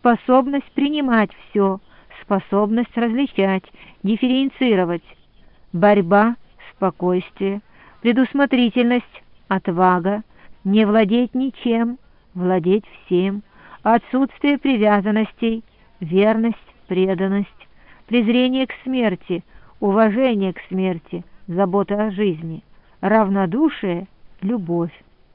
способность принимать все, способность различать, дифференцировать, борьба, спокойствие, предусмотрительность, отвага, не владеть ничем, владеть всем, отсутствие привязанностей, верность, преданность, презрение к смерти, уважение к смерти, забота о жизни, равнодушие, любовь.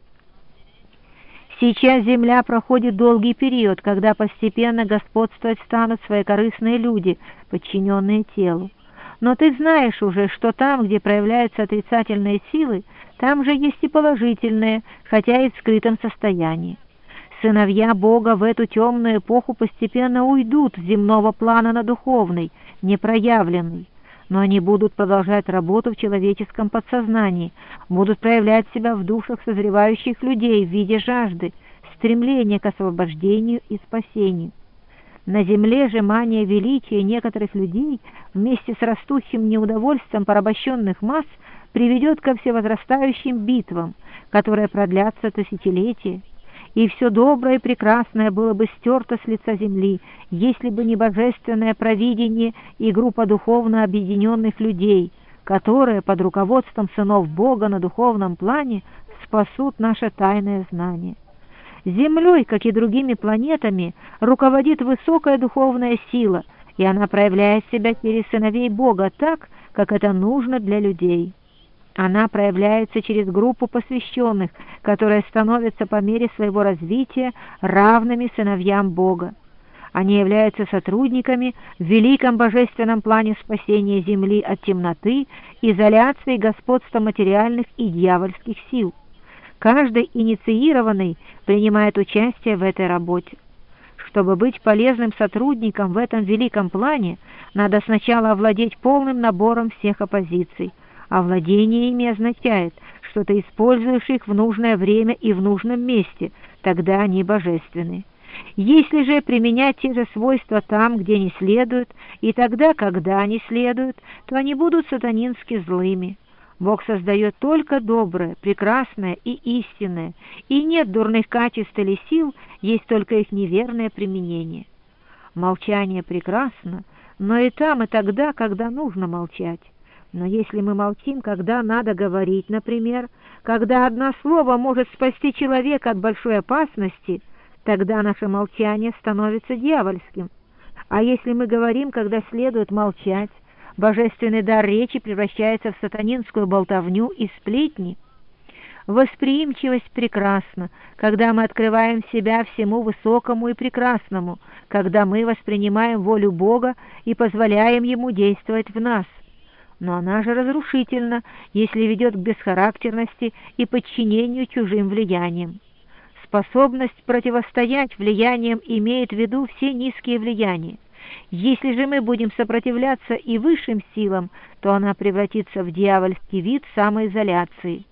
Сейчас Земля проходит долгий период, когда постепенно господствовать станут своекорыстные люди, подчиненные телу. Но ты знаешь уже, что там, где проявляются отрицательные силы, там же есть и положительные, хотя и в скрытом состоянии. Сыновья Бога в эту темную эпоху постепенно уйдут с земного плана на духовный, непроявленный, но они будут продолжать работу в человеческом подсознании, будут проявлять себя в душах созревающих людей в виде жажды, стремления к освобождению и спасению. На земле же мания величия некоторых людей вместе с растущим неудовольствием порабощенных масс приведет ко всевозрастающим битвам, которые продлятся тысячелетия. И все доброе и прекрасное было бы стерто с лица земли, если бы не божественное провидение и группа духовно объединенных людей, которые под руководством сынов Бога на духовном плане спасут наше тайное знание. Землей, как и другими планетами, руководит высокая духовная сила, и она проявляет себя через сыновей Бога так, как это нужно для людей. Она проявляется через группу посвященных, которые становятся по мере своего развития равными сыновьям Бога. Они являются сотрудниками в великом божественном плане спасения Земли от темноты, изоляции и господства материальных и дьявольских сил. Каждый инициированный принимает участие в этой работе. Чтобы быть полезным сотрудником в этом великом плане, надо сначала овладеть полным набором всех оппозиций. Овладение ими означает, что ты используешь их в нужное время и в нужном месте, тогда они божественны. Если же применять те же свойства там, где не следует, и тогда, когда не следует, то они будут сатанински злыми. Бог создает только доброе, прекрасное и истинное, и нет дурных качеств или сил, есть только их неверное применение. Молчание прекрасно, но и там, и тогда, когда нужно молчать. Но если мы молчим, когда надо говорить, например, когда одно слово может спасти человека от большой опасности, тогда наше молчание становится дьявольским. А если мы говорим, когда следует молчать, божественный дар речи превращается в сатанинскую болтовню и сплетни. Восприимчивость прекрасна, когда мы открываем себя всему высокому и прекрасному, когда мы воспринимаем волю Бога и позволяем Ему действовать в нас. Но она же разрушительна, если ведет к бесхарактерности и подчинению чужим влияниям. Способность противостоять влияниям имеет в виду все низкие влияния. Если же мы будем сопротивляться и высшим силам, то она превратится в дьявольский вид самоизоляции.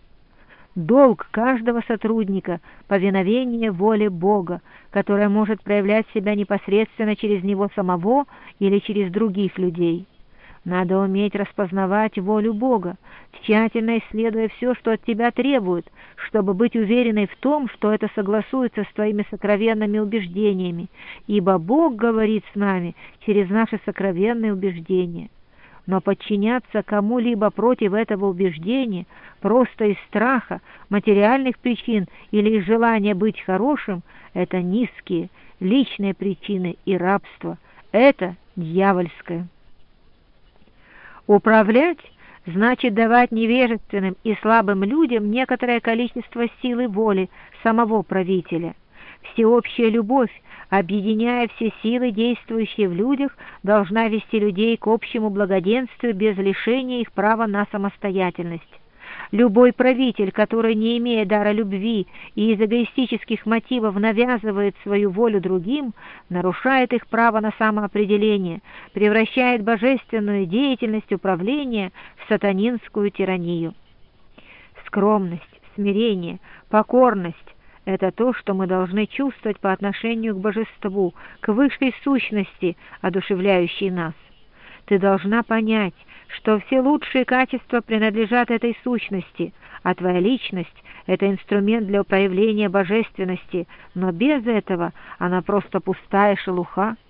Долг каждого сотрудника – повиновение воле Бога, которая может проявлять себя непосредственно через него самого или через других людей. Надо уметь распознавать волю Бога, тщательно исследуя все, что от тебя требует, чтобы быть уверенной в том, что это согласуется с твоими сокровенными убеждениями, ибо Бог говорит с нами через наши сокровенные убеждения. Но подчиняться кому-либо против этого убеждения, просто из страха, материальных причин или из желания быть хорошим, это низкие, личные причины и рабство. Это дьявольское. Управлять значит давать невежественным и слабым людям некоторое количество силы воли самого правителя. Всеобщая любовь, объединяя все силы, действующие в людях, должна вести людей к общему благоденствию без лишения их права на самостоятельность. Любой правитель, который, не имея дара любви и из эгоистических мотивов навязывает свою волю другим, нарушает их право на самоопределение, превращает божественную деятельность управления в сатанинскую тиранию. Скромность, смирение, покорность – это то, что мы должны чувствовать по отношению к божеству, к высшей сущности, одушевляющей нас. Ты должна понять, что все лучшие качества принадлежат этой сущности, а твоя личность — это инструмент для проявления божественности, но без этого она просто пустая шелуха.